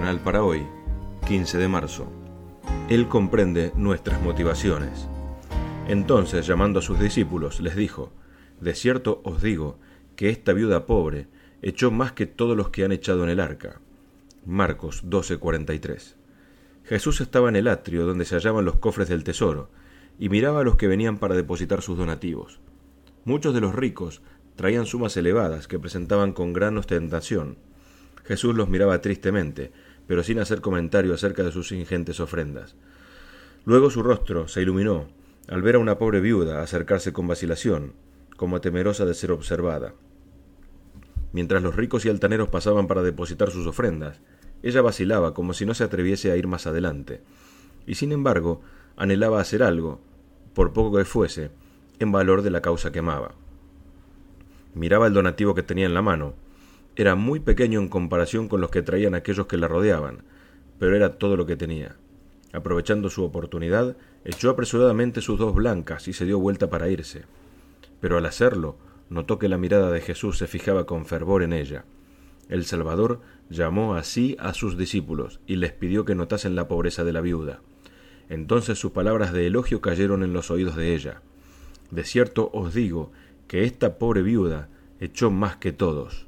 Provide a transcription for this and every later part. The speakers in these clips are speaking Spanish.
devocional para hoy, 15 de marzo. Él comprende nuestras motivaciones. Entonces, llamando a sus discípulos, les dijo: De cierto os digo que esta viuda pobre echó más que todos los que han echado en el arca. Marcos 12:43. Jesús estaba en el atrio donde se hallaban los cofres del tesoro, y miraba a los que venían para depositar sus donativos. Muchos de los ricos traían sumas elevadas que presentaban con gran ostentación. Jesús los miraba tristemente, pero sin hacer comentario acerca de sus ingentes ofrendas. Luego su rostro se iluminó al ver a una pobre viuda acercarse con vacilación, como temerosa de ser observada. Mientras los ricos y altaneros pasaban para depositar sus ofrendas, ella vacilaba como si no se atreviese a ir más adelante, y sin embargo anhelaba hacer algo, por poco que fuese, en valor de la causa que amaba. Miraba el donativo que tenía en la mano. Era muy pequeño en comparación con los que traían aquellos que la rodeaban, pero era todo lo que tenía. Aprovechando su oportunidad, echó apresuradamente sus 2 blancas y se dio vuelta para irse. Pero al hacerlo, notó que la mirada de Jesús se fijaba con fervor en ella. El Salvador llamó así a sus discípulos y les pidió que notasen la pobreza de la viuda. Entonces sus palabras de elogio cayeron en los oídos de ella. De cierto os digo que esta pobre viuda echó más que todos.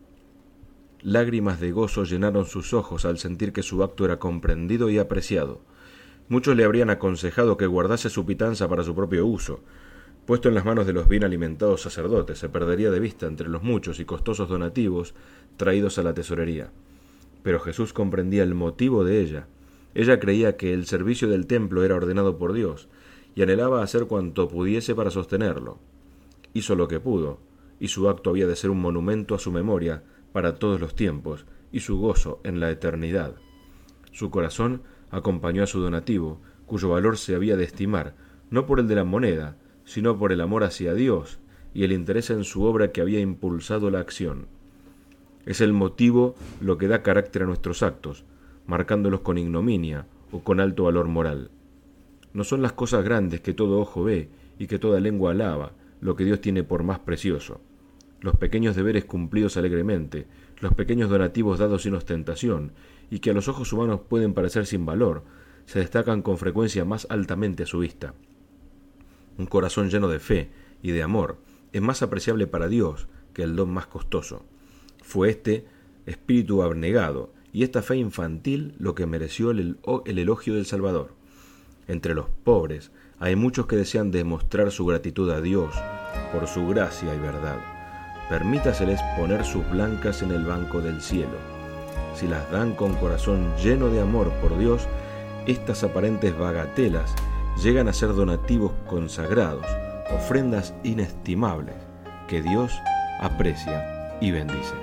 Lágrimas de gozo llenaron sus ojos al sentir que su acto era comprendido y apreciado. Muchos le habrían aconsejado que guardase su pitanza para su propio uso. Puesto en las manos de los bien alimentados sacerdotes, se perdería de vista entre los muchos y costosos donativos traídos a la tesorería. Pero Jesús comprendía el motivo de ella. Ella creía que el servicio del templo era ordenado por Dios, y anhelaba hacer cuanto pudiese para sostenerlo. Hizo lo que pudo, y su acto había de ser un monumento a su memoria para todos los tiempos, y su gozo en la eternidad. Su corazón acompañó a su donativo, cuyo valor se había de estimar, no por el de la moneda, sino por el amor hacia Dios y el interés en su obra que había impulsado la acción. Es el motivo lo que da carácter a nuestros actos, marcándolos con ignominia o con alto valor moral. No son las cosas grandes que todo ojo ve y que toda lengua alaba lo que Dios tiene por más precioso. Los pequeños deberes cumplidos alegremente, los pequeños donativos dados sin ostentación, y que a los ojos humanos pueden parecer sin valor, se destacan con frecuencia más altamente a su vista. Un corazón lleno de fe y de amor es más apreciable para Dios que el don más costoso. Fue este espíritu abnegado y esta fe infantil lo que mereció el elogio del Salvador. Entre los pobres hay muchos que desean demostrar su gratitud a Dios por su gracia y verdad. Permítaseles poner sus blancas en el banco del cielo. Si las dan con corazón lleno de amor por Dios, estas aparentes bagatelas llegan a ser donativos consagrados, ofrendas inestimables que Dios aprecia y bendice.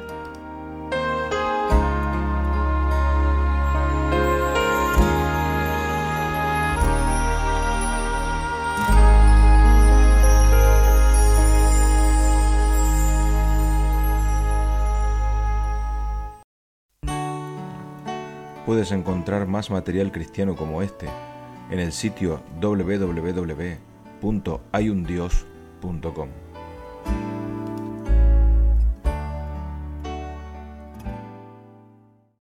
Puedes encontrar más material cristiano como este en el sitio www.hayundios.com.